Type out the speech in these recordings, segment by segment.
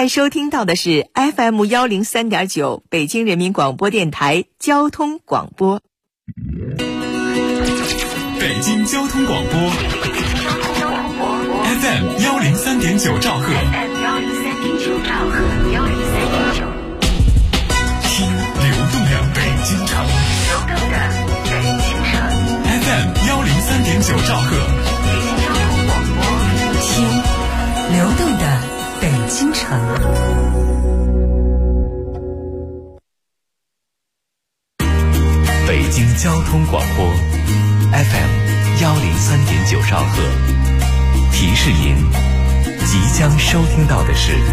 在收听到的是 FM103.9 北京人民广播电台交通广播。 北京交通广播 FM103.9 兆赫，听流动的北京城FM103.9 兆赫， 听流动的北京城。 北京交通广播 FM103.9 兆赫，提示您即将收听到的是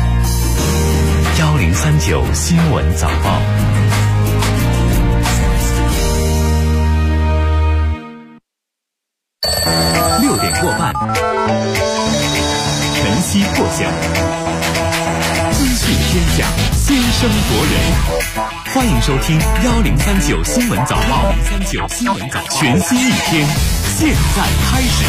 1039新闻早报。6点过半，晨曦破晓，资讯天下，先声夺人。欢迎收听1039新闻早报，全新一天，现在开始。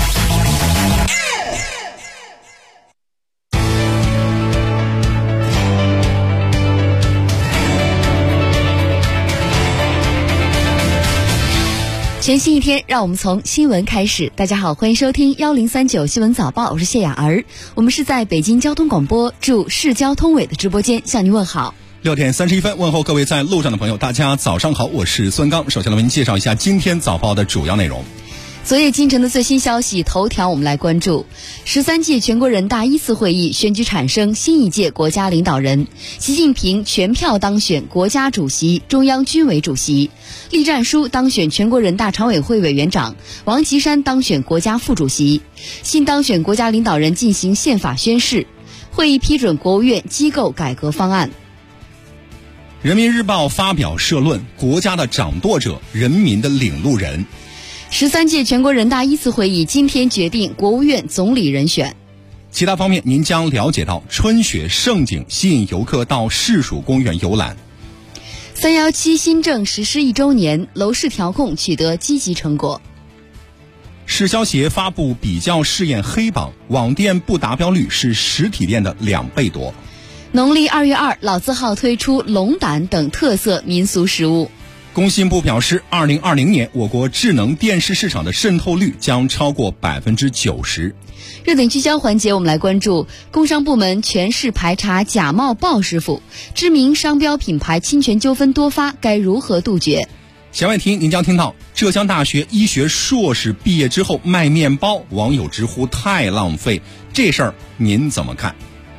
全新一天，让我们从新闻开始。大家好，欢迎收听1039新闻早报，我是谢雅儿。我们是在北京交通广播驻市交通委的直播间向您问好。 6点31分，问候各位在路上的朋友，大家早上好，我是孙刚。首先来为您介绍一下今天早报的主要内容。 昨夜今晨的最新消息头条，我们来关注13届全国人大1次会议选举产生新一届国家领导人，习近平全票当选国家主席、中央军委主席，栗战书当选全国人大常委会委员长，王岐山当选国家副主席，新当选国家领导人进行宪法宣誓。会议批准国务院机构改革方案。 人民日报发表社论，国家的掌舵者，人民的领路人。 13届全国人大1次会议今天决定国务院总理人选。 其他方面您将了解到，春雪盛景吸引游客到市属公园游览。 317新政实施1周年，楼市调控取得积极成果。 市消协发布比较试验黑榜，网店不达标率是实体店的2倍多。 农历2月2，老字号推出龙胆等特色民俗食物。 工信部表示，2020年我国智能电视市场的渗透率将超过90%。 热点聚焦环节，我们来关注工商部门全市排查假冒鲍师傅，知名商标品牌侵权纠纷多发，该如何杜绝？ 弦外听您将听到，浙江大学医学硕士毕业之后卖面包，网友直呼太浪费，这事儿您怎么看？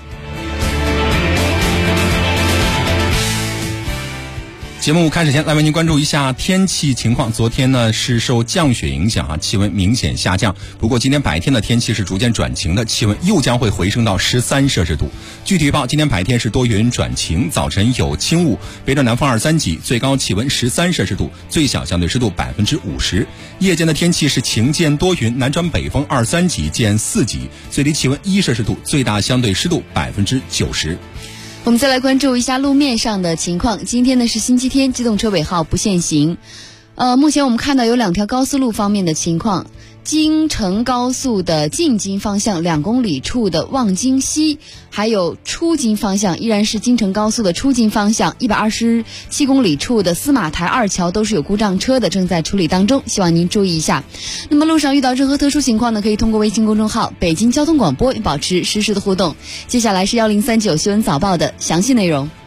节目开始前来为您关注一下天气情况。昨天呢是受降雪影响气温明显下降，不过今天白天的天气是逐渐转晴的，气温又将会回升到13摄氏度。具体预报，今天白天是多云转晴，早晨有轻雾，北转南风2、3级，最高气温13摄氏度，最小相对湿度50%。夜间的天气是晴间多云，南转北风2、3级见4级，最低气温1摄氏度，最大相对湿度90%。 我们再来关注一下路面上的情况。今天呢是星期天，机动车尾号不限行。目前我们看到有2条高速路方面的情况。京承高速的进京方向2公里处的望京西，还有出京方向依然是京承高速的出京方向127公里处的司马台2桥都是有故障车的，正在处理当中，希望您注意一下。那么路上遇到任何特殊情况呢，可以通过微信公众号北京交通广播保持实时的互动。接下来是1039新闻早报的详细内容。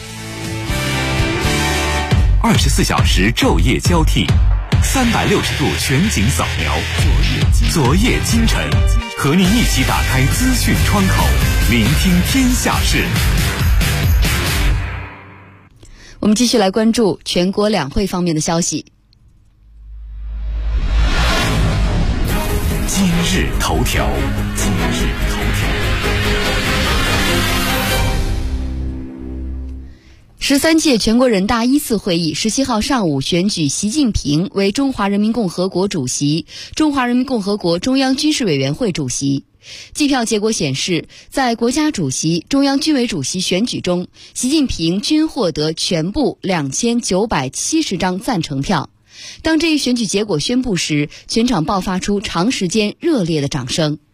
24小时昼夜交替，360度全景扫描，昨夜今晨，和您一起打开资讯窗口，聆听天下事。 我们继续来关注全国两会方面的消息。 今日头条。 13届全国人大1次会议17号上午选举习近平为中华人民共和国主席、中华人民共和国中央军事委员会主席。计票结果显示，在国家主席、中央军委主席选举中，习近平均获得全部2970张赞成票。当这一选举结果宣布时，全场爆发出长时间热烈的掌声。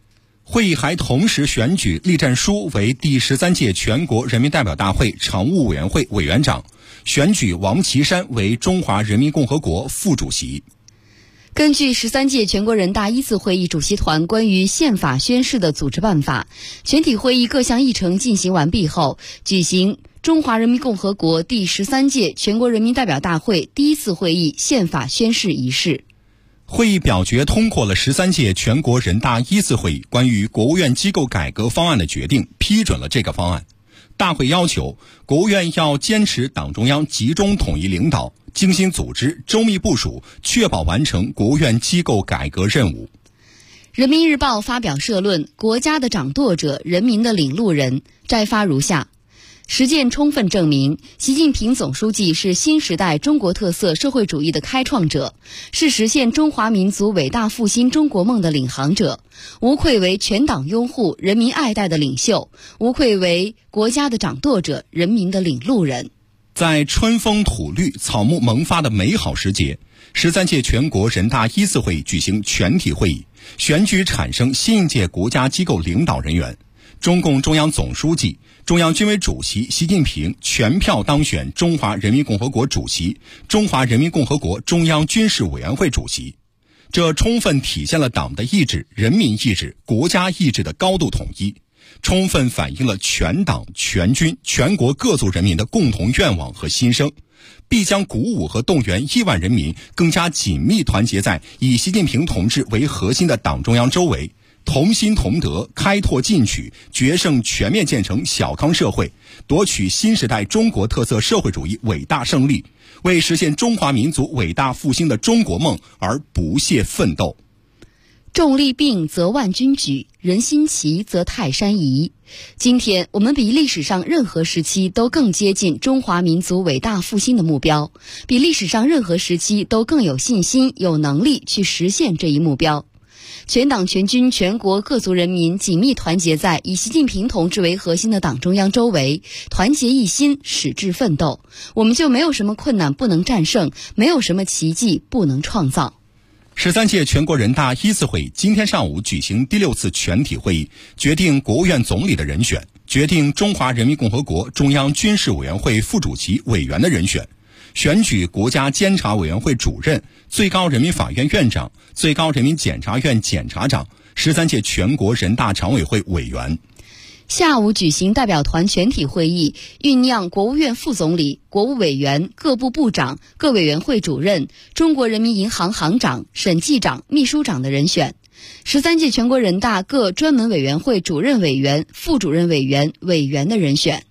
会议还同时选举栗战书为第13届全国人民代表大会常务委员会委员长，选举王岐山为中华人民共和国副主席。 根据13届全国人大一次会议主席团关于宪法宣誓的组织办法，全体会议各项议程进行完毕后，举行中华人民共和国第13届全国人民代表大会第一次会议宪法宣誓仪式。 会议表决通过了13届全国人大一次会议关于国务院机构改革方案的决定，批准了这个方案。大会要求国务院要坚持党中央集中统一领导，精心组织，周密部署，确保完成国务院机构改革任务。 人民日报发表社论，国家的掌舵者，人民的领路人，摘发如下。实践充分证明，习近平总书记是新时代中国特色社会主义的开创者，是实现中华民族伟大复兴中国梦的领航者，无愧为全党拥护、人民爱戴的领袖，无愧为国家的掌舵者、人民的领路人。 在春风吐绿、草木萌发的美好时节，13届全国人大一次会议举行全体会议，选举产生新一届国家机构领导人员。中共中央总书记、中央军委主席习近平全票当选中华人民共和国主席、中华人民共和国中央军事委员会主席。这充分体现了党的意志、人民意志、国家意志的高度统一，充分反映了全党全军全国各族人民的共同愿望和心声，必将鼓舞和动员亿万人民更加紧密团结在以习近平同志为核心的党中央周围，同心同德，开拓进取，决胜全面建成小康社会，夺取新时代中国特色社会主义伟大胜利，为实现中华民族伟大复兴的中国梦而不懈奋斗。 众力并则万钧举，人心齐则泰山移。今天我们比历史上任何时期都更接近中华民族伟大复兴的目标，比历史上任何时期都更有信心、有能力去实现这一目标。全党全军全国各族人民紧密团结在以习近平同志为核心的党中央周围，团结一心，矢志奋斗，我们就没有什么困难不能战胜，没有什么奇迹不能创造。 13届全国人大一次会议今天上午举行第6次全体会议，决定国务院总理的人选，决定中华人民共和国中央军事委员会副主席委员的人选，选举国家监察委员会主任、最高人民法院院长、最高人民检察院检察长、13届全国人大常委会委员。 下午举行代表团全体会议，酝酿国务院副总理、国务委员、各部部长、各委员会主任、中国人民银行行长、审计长、秘书长的人选。13届全国人大各专门委员会主任委员、副主任委员、委员的人选。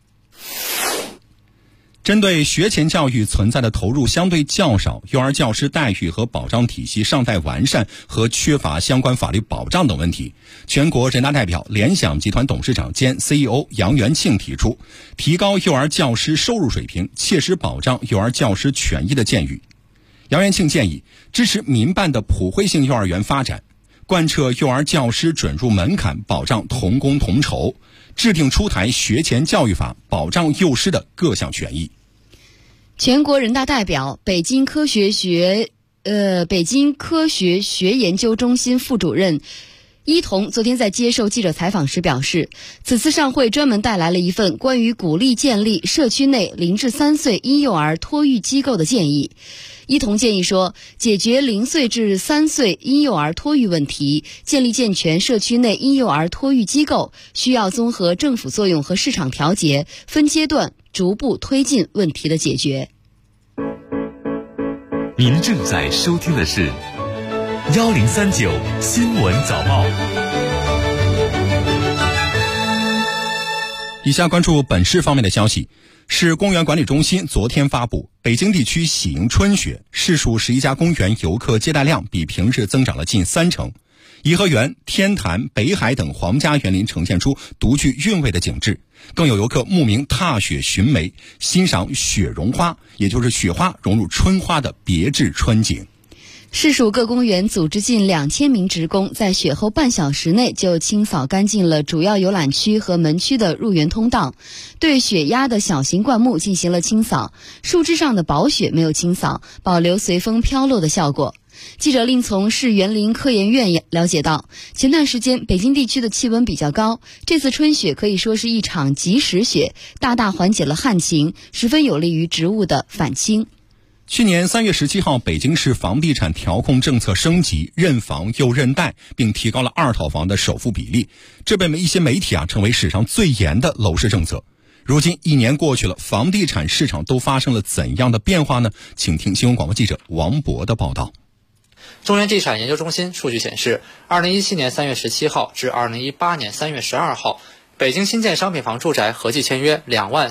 针对学前教育存在的投入相对较少、幼儿教师待遇和保障体系尚待完善和缺乏相关法律保障等问题，全国人大代表、联想集团董事长兼 CEO 杨元庆提出提高幼儿教师收入水平，切实保障幼儿教师权益的建议。杨元庆建议支持民办的普惠性幼儿园发展，贯彻幼儿教师准入门槛，保障同工同酬，制定出台学前教育法，保障幼师的各项权益。 全国人大代表、北京科学学研究中心副主任伊彤昨天在接受记者采访时表示，此次上会专门带来了一份关于鼓励建立社区内0至3岁婴幼儿托育机构的建议。伊彤建议说，解决0岁至3岁婴幼儿托育问题，建立健全社区内婴幼儿托育机构，需要综合政府作用和市场调节，分阶段逐步推进问题的解决。 您正在收听的是1039新闻早报。 以下关注本市方面的消息。市公园管理中心昨天发布，北京地区喜迎春雪，市属11家公园游客接待量比平日增长了近30%。颐和园、天坛、北海等皇家园林呈现出独具韵味的景致，更有游客慕名踏雪寻梅，欣赏雪绒花，也就是雪花融入春花的别致春景。 市属各公园组织近2000名职工，在雪后半小时内就清扫干净了主要游览区和门区的入园通道，对雪压的小型灌木进行了清扫，树枝上的薄雪没有清扫，保留随风飘落的效果。 记者另从市园林科研院了解到，前段时间北京地区的气温比较高，这次春雪可以说是一场及时雪，大大缓解了旱情，十分有利于植物的返青。 去年3月17号，北京市房地产调控政策升级，认房又认贷，并提高了2套房的首付比例，这被一些媒体称为史上最严的楼市政策。如今1年过去了，房地产市场都发生了怎样的变化呢？请听新闻广播记者王博的报道。 中原地产研究中心数据显示，2017年3月17号至2018年3月12号，北京新建商品房住宅合计签约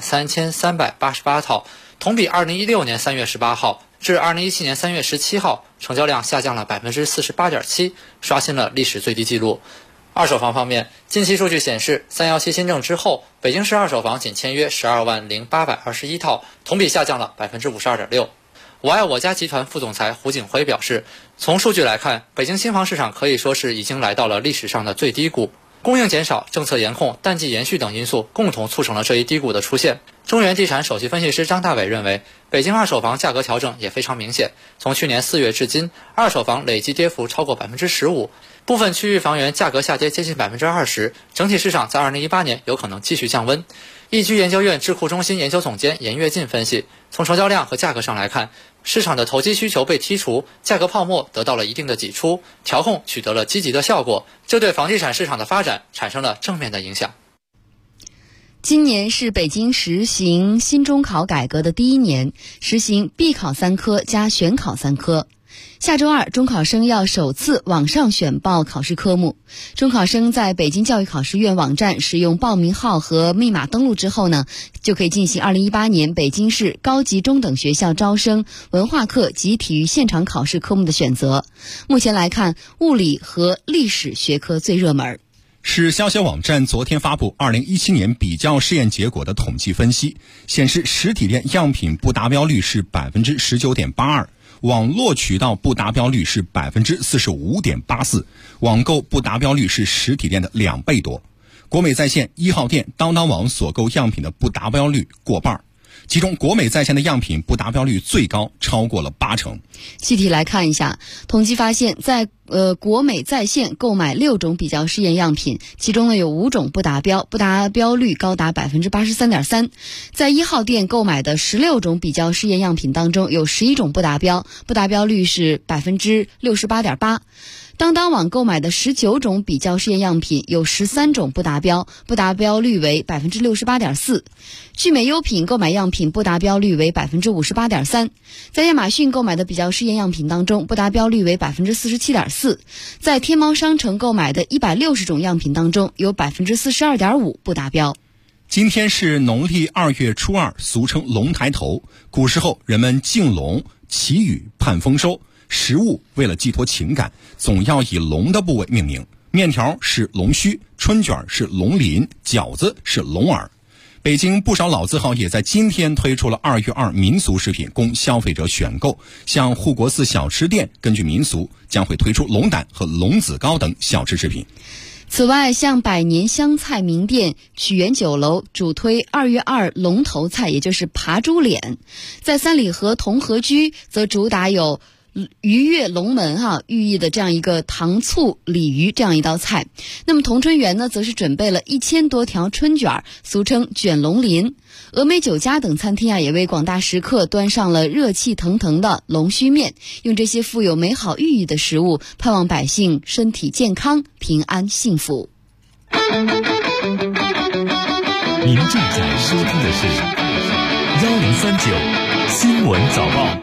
23388套，同比2016年3月18号至2017年3月17号，成交量下降了 48.7%， 刷新了历史最低纪录。二手房方面，近期数据显示，317新政之后，北京市二手房仅签约120821套，同比下降了 52.6%。我爱我家集团副总裁胡景辉表示，从数据来看，北京新房市场可以说是已经来到了历史上的最低谷，供应减少、政策严控、淡季延续等因素共同促成了这一低谷的出现。中原地产首席分析师张大伟认为，北京二手房价格调整也非常明显，从去年4月至今，二手房累计跌幅超过 15%， 部分区域房源价格下跌接近 20%， 整体市场在2018年有可能继续降温。易居研究院智库中心研究总监严跃进分析，从成交量和价格上来看，市场的投机需求被剔除，价格泡沫得到了一定的挤出，调控取得了积极的效果，这对房地产市场的发展产生了正面的影响。 今年是北京实行新中考改革的第1年，实行必考3科加选考3科。下周2，中考生要首次网上选报考试科目。中考生在北京教育考试院网站使用报名号和密码登录之后呢，就可以进行2018年北京市高级中等学校招生文化课及体育现场考试科目的选择。目前来看，物理和历史学科最热门。 市消协网站昨天发布2017年比较试验结果的统计分析，显示实体店样品不达标率是 19.82%， 网络渠道不达标率是 45.84%， 网购不达标率是实体店的2倍多。国美在线、1号店、当当网所购样品的不达标率过半，其中国美在线的样品不达标率最高，超过了80%。 具体来看一下，统计发现，在国美在线购买6种比较试验样品，其中呢有5种不达标，不达标率高达 83.3%。在1号店购买的16种比较试验样品当中，有11种不达标，不达标率是 68.8%。当当网购买的19种比较试验样品，有13种不达标，不达标率为 68.4%。聚美优品购买样品不达标率为 58.3%。在亚马逊购买的比较试验样品当中，不达标率为 47.4%。在天猫商城购买的160种样品当中，有 42.5% 不达标。 今天是农历2月初2，俗称龙抬头。古时候人们敬龙、祈雨、盼丰收，食物为了寄托情感，总要以龙的部位命名。面条是龙须，春卷是龙鳞，饺子是龙耳。北京不少老字号也在今天推出了2月2民俗食品供消费者选购，像护国寺小吃店根据民俗将会推出龙胆和龙子糕等小吃制品。 此外，像百年香菜名店曲园酒楼主推2月2龙头菜，也就是扒猪脸。在三里河同和居则主打有鱼跃龙门寓意的这样一个糖醋鲤鱼这样一道菜。那么同春园呢，则是准备了1000多条春卷，俗称卷龙鳞。峨眉酒家等餐厅也为广大食客端上了热气腾腾的龙须面，用这些富有美好寓意的食物，盼望百姓身体健康、平安幸福。 您正在收听的是1039新闻早报。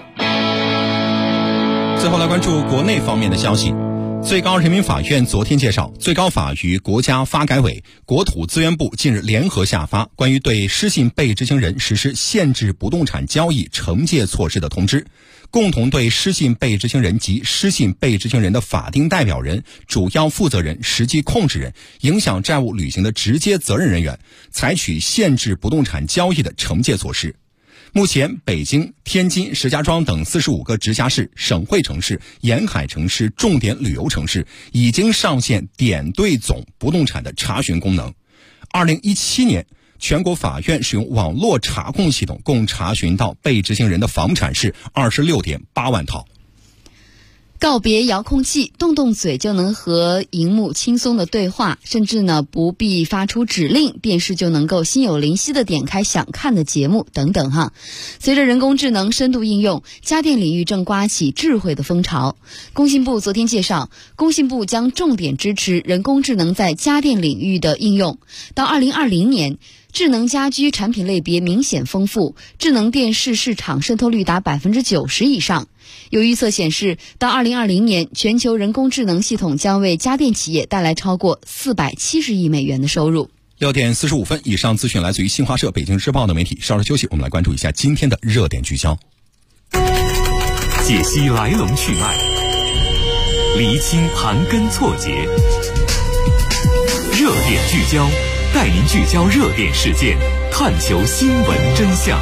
最后来关注国内方面的消息。最高人民法院昨天介绍，最高法与国家发改委、国土资源部近日联合下发关于对失信被执行人实施限制不动产交易惩戒措施的通知，共同对失信被执行人及失信被执行人的法定代表人、主要负责人、实际控制人、影响债务履行的直接责任人员采取限制不动产交易的惩戒措施。目前，北京、天津、石家庄等45个直辖市、省会城市、沿海城市、重点旅游城市已经上线点对总不动产的查询功能。2017年，全国法院使用网络查控系统共查询到被执行人的房产是26.8万套。 告别遥控器，动动嘴就能和荧幕轻松的对话，甚至呢不必发出指令，电视就能够心有灵犀的点开想看的节目等等哈。随着人工智能深度应用，家电领域正刮起智慧的风潮。工信部昨天介绍，工信部将重点支持人工智能在家电领域的应用，到2020年。智能家居产品类别明显丰富，智能电视市场渗透率达90%以上。有预测显示，到2020年，全球人工智能系统将为家电企业带来超过470亿美元的收入。 6点45分，以上资讯来自于新华社、北京日报的媒体。稍事休息，我们来关注一下今天的热点聚焦， 解析来龙去脉，厘清盘根错节，热点聚焦。带您聚焦热点事件，探求新闻真相。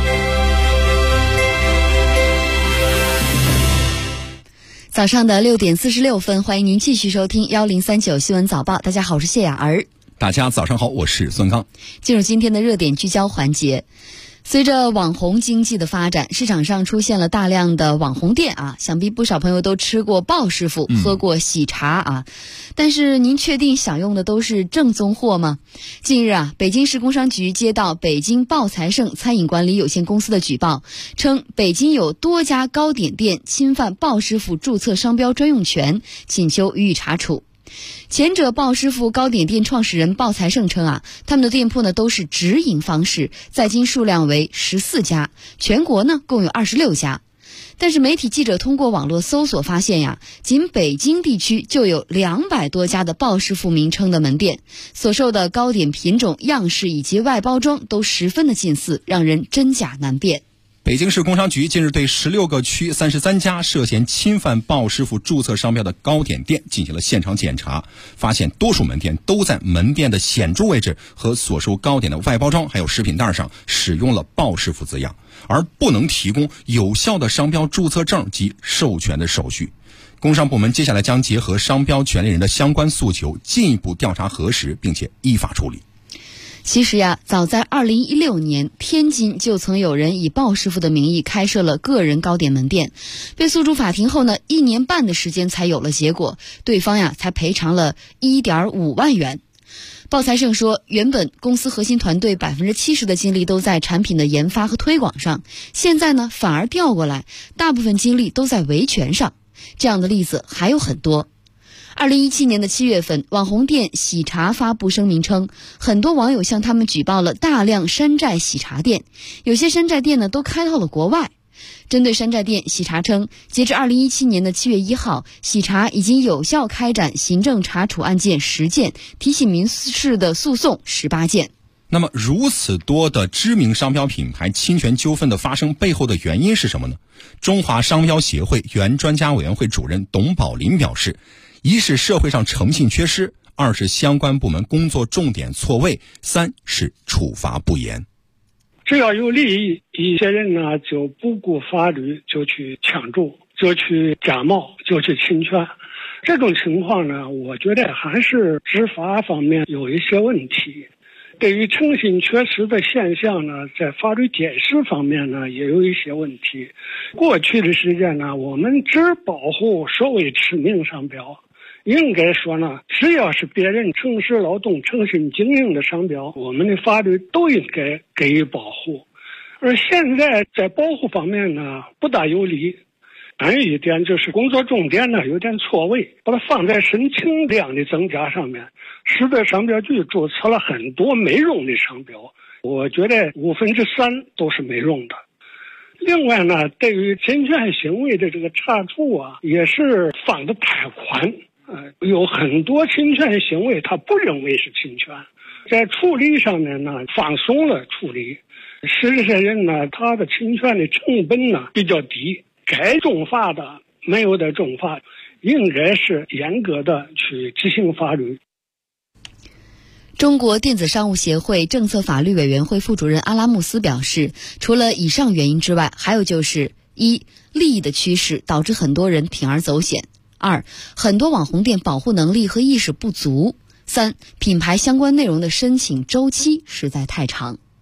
早上的6点46分，欢迎您继续收听1039新闻早报。大家好，我是谢雅儿。 大家早上好，我是孙刚。 进入今天的热点聚焦环节。随着网红经济的发展，市场上出现了大量的网红店啊，想必不少朋友都吃过鲍师傅，喝过喜茶啊。但是您确定享用的都是正宗货吗？近日啊，北京市工商局接到北京鲍财盛餐饮管理有限公司的举报，称北京有多家糕点店侵犯鲍师傅注册商标专用权，请求予以查处。前者鲍师傅糕点店创始人鲍财盛称啊，他们的店铺呢都是直营方式，在京数量为14家，全国呢共有26家。但是媒体记者通过网络搜索发现呀，仅北京地区就有200多家的鲍师傅名称的门店，所售的糕点品种、样式以及外包装都十分的近似，让人真假难辨。 北京市工商局近日对16个区33家涉嫌侵犯鲍师傅注册商标的糕点店进行了现场检查，发现多数门店都在门店的显著位置和所售糕点的外包装还有食品袋上使用了鲍师傅字样，而不能提供有效的商标注册证及授权的手续。工商部门接下来将结合商标权利人的相关诉求，进一步调查核实，并且依法处理。 其实呀，早在2016年，天津就曾有人以鲍师傅的名义开设了个人糕点门店，被诉诸法庭后呢，1年半的时间才有了结果，对方呀才赔偿了1.5万元。鲍财盛说，原本公司核心团队70%的精力都在产品的研发和推广上，现在呢反而调过来，大部分精力都在维权上。这样的例子还有很多。2017年的7月份，网红店喜茶发布声明称，很多网友向他们举报了大量山寨喜茶店，有些山寨店呢都开到了国外。针对山寨店，喜茶称，截至2017年的7月1号，喜茶已经有效开展行政查处案件10件，提起民事的诉讼18件。 那么如此多的知名商标品牌侵权纠纷的发生背后的原因是什么呢？中华商标协会原专家委员会主任董宝林表示，一是社会上诚信缺失，2是相关部门工作重点错位，3是处罚不严。 只要有利益，一些人呢就不顾法律，就去抢注，就去假冒，就去侵权。这种情况呢，我觉得还是执法方面有一些问题。对于诚信缺失的现象呢，在法律解释方面呢也有一些问题。过去的时间呢，我们只保护所谓知名商标，应该说呢，只要是别人诚实劳动、诚信经营的商标，我们的法律都应该给予保护。而现在在保护方面呢，不大有理。还有一点就是工作重点呢有点错位，把它放在申请量的增加上面，使得商标局注册了很多没用的商标，我觉得3%都是没用的。另外呢，对于侵权行为的这个查处啊，也是放得太宽。有很多侵权行为他不认为是侵权，在处理上面呢放松了处理，使这些人呢他的侵权的成本呢比较低，该重罚的没有的重罚，应该是严格的去执行法律。 中国电子商务协会政策法律委员会副主任阿拉穆斯表示，除了以上原因之外，还有就是1利益的驱使导致很多人铤而走险；2很多网红店保护能力和意识不足；3品牌相关内容的申请周期实在太长。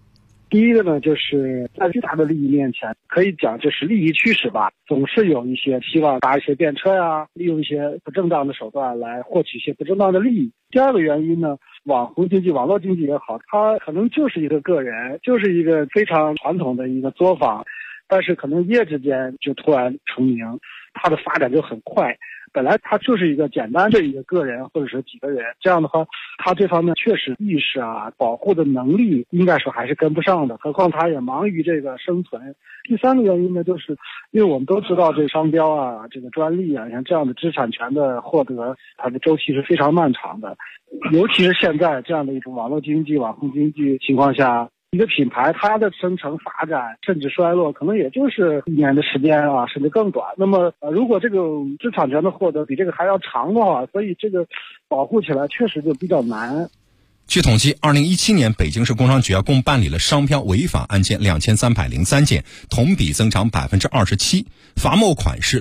第一个呢，就是在巨大的利益面前，可以讲就是利益驱使吧，总是有一些希望搭一些便车呀，利用一些不正当的手段来获取一些不正当的利益。第二个原因呢，网红经济、网络经济也好，它可能就是一个个人，就是一个非常传统的一个作坊，但是可能一夜之间就突然成名，它的发展就很快。本来他就是一个简单的一个个人或者是几个人，这样的话他这方面确实意识啊保护的能力应该说还是跟不上的，何况他也忙于这个生存。第三个原因呢，就是因为我们都知道这个商标啊这个专利啊像这样的知识产权的获得，它的周期是非常漫长的，尤其是现在这样的一种网络经济网红经济情况下，一个品牌它的生成发展甚至衰落可能也就是1年的时间啊，甚至更短。那么如果这个知识产权的获得比这个还要长的话，所以这个保护起来确实就比较难。 据统计，2017年北京市工商局共办理了商标违法案件2303件，同比增长27%，罚没款是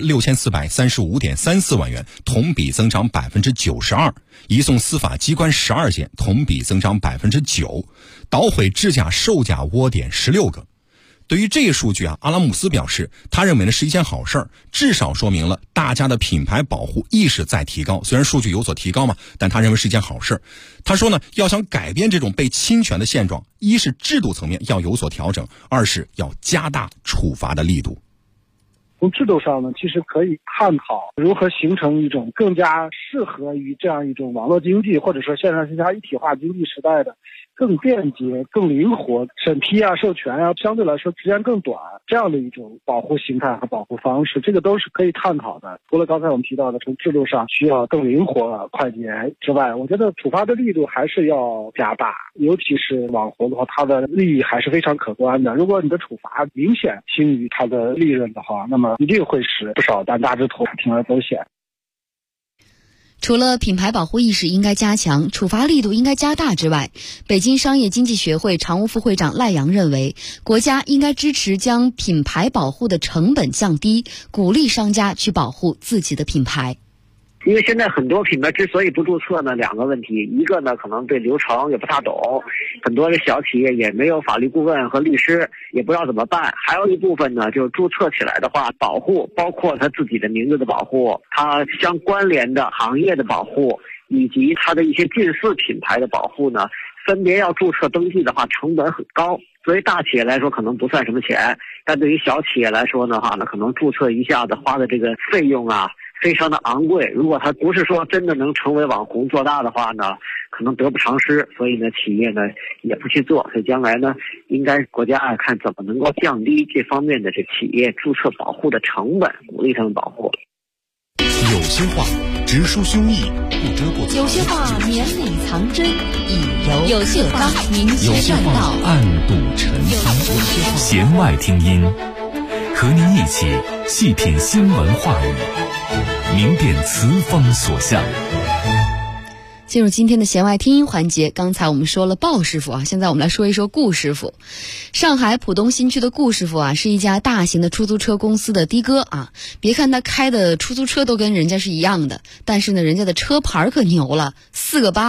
6435.34万元，同比增长92%，移送司法机关12件，同比增长9%，捣毁制假售假窝点16个。对于这一数据阿拉姆斯表示，他认为呢是一件好事儿，至少说明了大家的品牌保护意识在提高。虽然数据有所提高嘛，但他认为是一件好事儿。他说呢，要想改变这种被侵权的现状，一是制度层面要有所调整，二是要加大处罚的力度。 从制度上呢，其实可以探讨如何形成一种更加适合于这样一种网络经济或者说线上线下一体化经济时代的更便捷、更灵活、审批啊、授权啊，相对来说时间更短，这样的一种保护形态和保护方式，这个都是可以探讨的。除了刚才我们提到的从制度上需要更灵活、快捷之外，我觉得处罚的力度还是要加大，尤其是网红的话，它的利益还是非常可观的。如果你的处罚明显轻于它的利润的话，那么一定会使不少担大之徒铤而走险。 除了品牌保护意识应该加强，处罚力度应该加大之外，北京商业经济学会常务副会长赖阳认为，国家应该支持将品牌保护的成本降低，鼓励商家去保护自己的品牌。 因为现在很多品牌之所以不注册呢，两个问题，一个呢可能对流程也不太懂，很多的小企业也没有法律顾问和律师，也不知道怎么办。还有一部分呢，就是注册起来的话，保护包括他自己的名字的保护，他相关联的行业的保护，以及他的一些近似品牌的保护呢，分别要注册登记的话，成本很高。所以大企业来说可能不算什么钱，但对于小企业来说的话呢，可能注册一下子花的这个费用啊非常的昂贵，如果他不是说真的能成为网红做大的话呢，可能得不偿失，所以呢企业呢也不去做。所以将来呢，应该国家看怎么能够降低这方面的这企业注册保护的成本，鼓励他们保护。 有些话直抒胸臆，不遮过； 有些话绵里藏针，以柔有些话明有些切正道， 话暗度陈仓。弦外听音，和您一起细品新闻话语，明辨词风所向。 进入今天的弦外听音环节，刚才我们说了鲍师傅现在我们来说一说顾师傅。上海浦东新区的顾师傅是一家大型的出租车公司的的哥别看他开的出租车都跟人家是一样的，但是呢人家的车牌可牛了，4个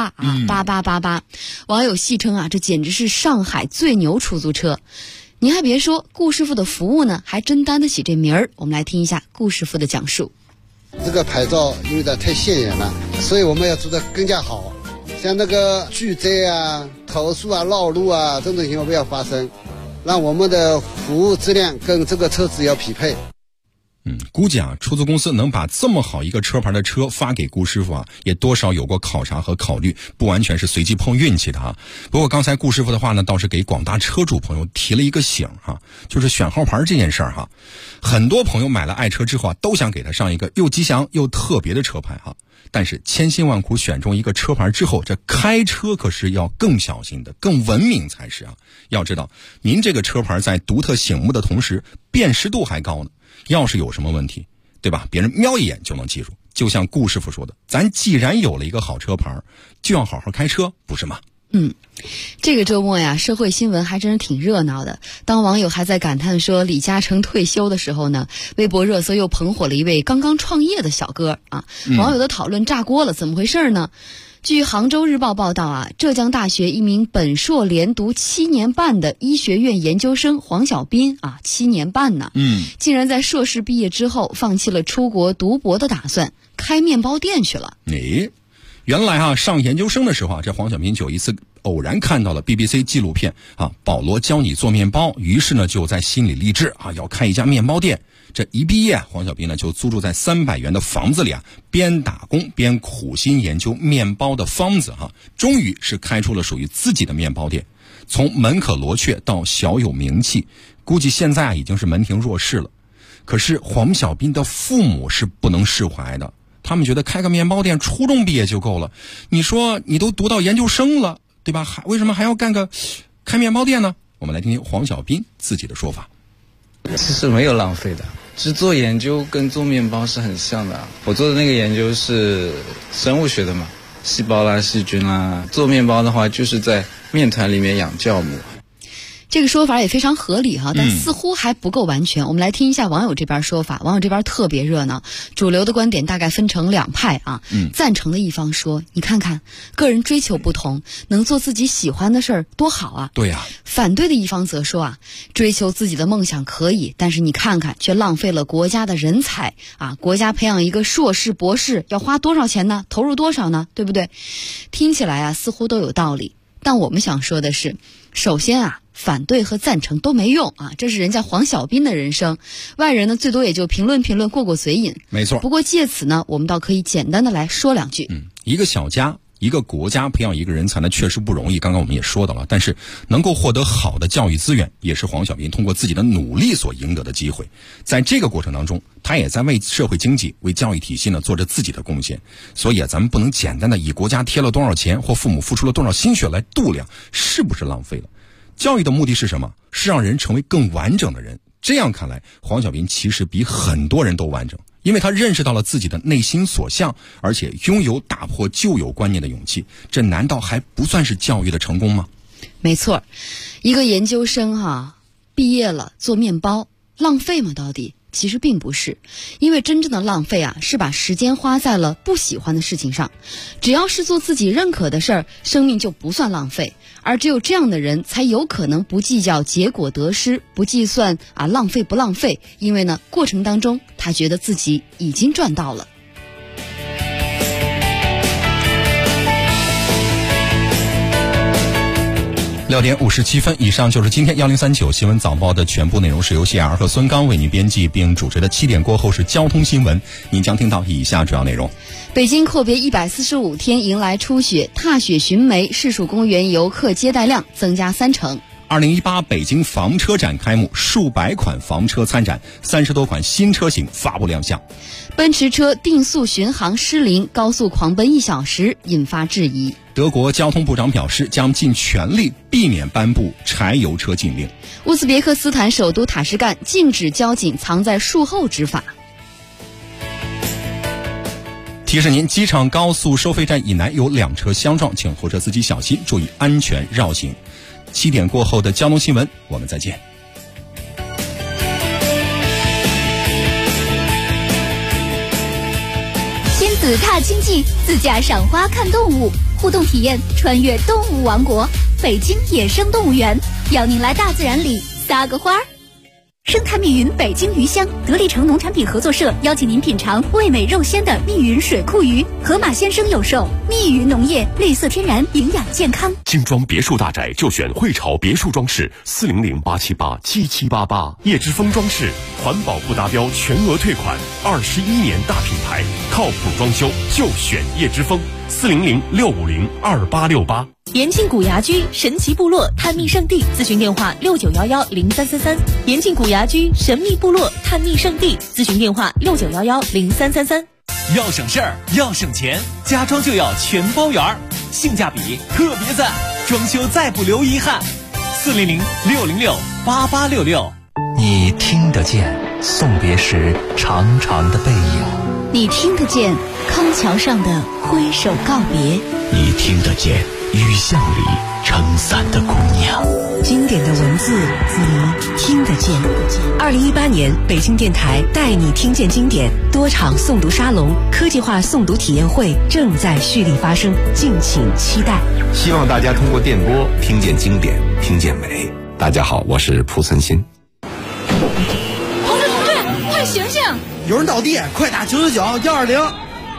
88888，网友戏称这简直是上海最牛出租车。您还别说，顾师傅的服务呢还真担得起这名儿。我们来听一下顾师傅的讲述。 这个牌照有点太显眼了，所以我们要做得更加好。像那个拒载投诉绕路这种情况不要发生，让我们的服务质量跟这个车子要匹配。 估计出租公司能把这么好一个车牌的车发给顾师傅也多少有过考察和考虑，不完全是随机碰运气的不过刚才顾师傅的话呢，倒是给广大车主朋友提了一个醒就是选号牌这件事儿很多朋友买了爱车之后都想给他上一个又吉祥又特别的车牌但是千辛万苦选中一个车牌之后，这开车可是要更小心的，更文明才是要知道，您这个车牌在独特醒目的同时，辨识度还高呢。要是有什么问题，对吧？别人瞄一眼就能记住。就像顾师傅说的，咱既然有了一个好车牌，就要好好开车，不是吗？ 这个周末社会新闻还真是挺热闹的。当网友还在感叹说李嘉诚退休的时候呢，微博热搜又捧火了一位刚刚创业的小哥网友的讨论炸锅了，怎么回事呢？ 据杭州日报报道啊，浙江大学一名本硕连读7年半的医学院研究生黄小斌啊，7年半呢，竟然在硕士毕业之后放弃了出国读博的打算，开面包店去了。 原来上研究生的时候这黄小斌就有一次偶然看到了 BBC 纪录片保罗教你做面包，于是呢就在心里立志要开一家面包店。这一毕业，黄小斌呢就租住在300元的房子里边打工边苦心研究面包的方子终于是开出了属于自己的面包店，从门可罗雀到小有名气，估计现在已经是门庭若市了。可是黄小斌的父母是不能释怀的，他们觉得开个面包店初中毕业就够了，你说你都读到研究生了，对吧？为什么还要开面包店呢？我们来听听黄小斌自己的说法。 其实没有浪费的，其实做研究跟做面包是很像的。我做的那个研究是生物学的嘛，细胞啦、细菌啦。做面包的话，就是在面团里面养酵母。 这个说法也非常合理但似乎还不够完全。我们来听一下网友这边说法，网友这边特别热闹，主流的观点大概分成2派赞成的一方说，你看看个人追求不同，能做自己喜欢的事儿多好啊。 对呀。 反对的一方则说追求自己的梦想可以，但是你看看却浪费了国家的人才国家培养一个硕士博士要花多少钱呢？投入多少呢？对不对？听起来似乎都有道理，但我们想说的是，首先反对和赞成都没用这是人家黄小斌的人生，外人呢最多也就评论过嘴瘾。 没错。 不过借此呢，我们倒可以简单的来说2句。 一个小家一个国家培养一个人才呢确实不容易，刚刚我们也说到了，但是能够获得好的教育资源也是黄小斌通过自己的努力所赢得的机会。在这个过程当中，他也在为社会经济为教育体系呢做着自己的贡献。所以咱们不能简单的以国家贴了多少钱或父母付出了多少心血来度量是不是浪费了。教育的目的是什么？是让人成为更完整的人。这样看来，黄小斌其实比很多人都完整，因为他认识到了自己的内心所向，而且拥有打破旧有观念的勇气。这难道还不算是教育的成功吗？ 没错，一个研究生毕业了做面包，浪费吗？到底其实并不是，因为真正的浪费是把时间花在了不喜欢的事情上。只要是做自己认可的事儿，生命就不算浪费。而只有这样的人才有可能不计较结果得失，不计算浪费不浪费，因为呢过程当中他觉得自己已经赚到了。 6点57分，以上就是今天1039新闻早报的全部内容，是由谢尔和孙刚为您编辑并主持的。7点过后是交通新闻，您将听到以下主要内容。 北京阔别145天迎来初雪，踏雪寻梅，市属公园游客接待量增加30%。 2018北京房车展开幕，数百款房车参展，30多款新车型发布亮相。 奔驰车定速巡航失灵，高速狂奔1小时，引发质疑。 德国交通部长表示，将尽全力避免颁布柴油车禁令。 乌兹别克斯坦首都塔什干禁止交警藏在树后执法。 提示您，机场高速收费站以南有2车相撞，请货车司机小心，注意安全绕行。7点过后的交通新闻，我们再见。 亲子踏青记，自驾赏花看动物，互动体验穿越动物王国，北京野生动物园，邀您来大自然里撒个花儿。生态密云北京鱼乡得力城农产品合作社邀请您品尝味美肉鲜的密云水库鱼，河马鲜生有售。密云农业，绿色天然，营养健康。 精装别墅大宅就选汇潮别墅装饰，400-878-7788。叶之峰装饰，环保不达标全额退款，21年大品牌，靠谱装修就选叶之峰，400-650-2868。 延庆古崖居神奇部落探秘圣地，咨询电话6911-0333。延庆古崖居神秘部落探秘圣地，咨询电话6911-0333。 要省事儿，要省钱，家装就要全包圆儿，性价比特别赞，装修再不留遗憾。400-606-8866。 你听得见送别时长长的背影。 你听得见康桥上的挥手告别， 你听得见雨巷里撑伞的姑娘。 经典的文字，你听得见。2018年，北京电台带你听见经典多场诵读沙龙、科技化诵读体验会正在蓄力发生，敬请期待。 希望大家通过电波听见经典，听见美。大家好，我是蒲存昕。 同志，快醒醒！ 有人倒地，快打999-120。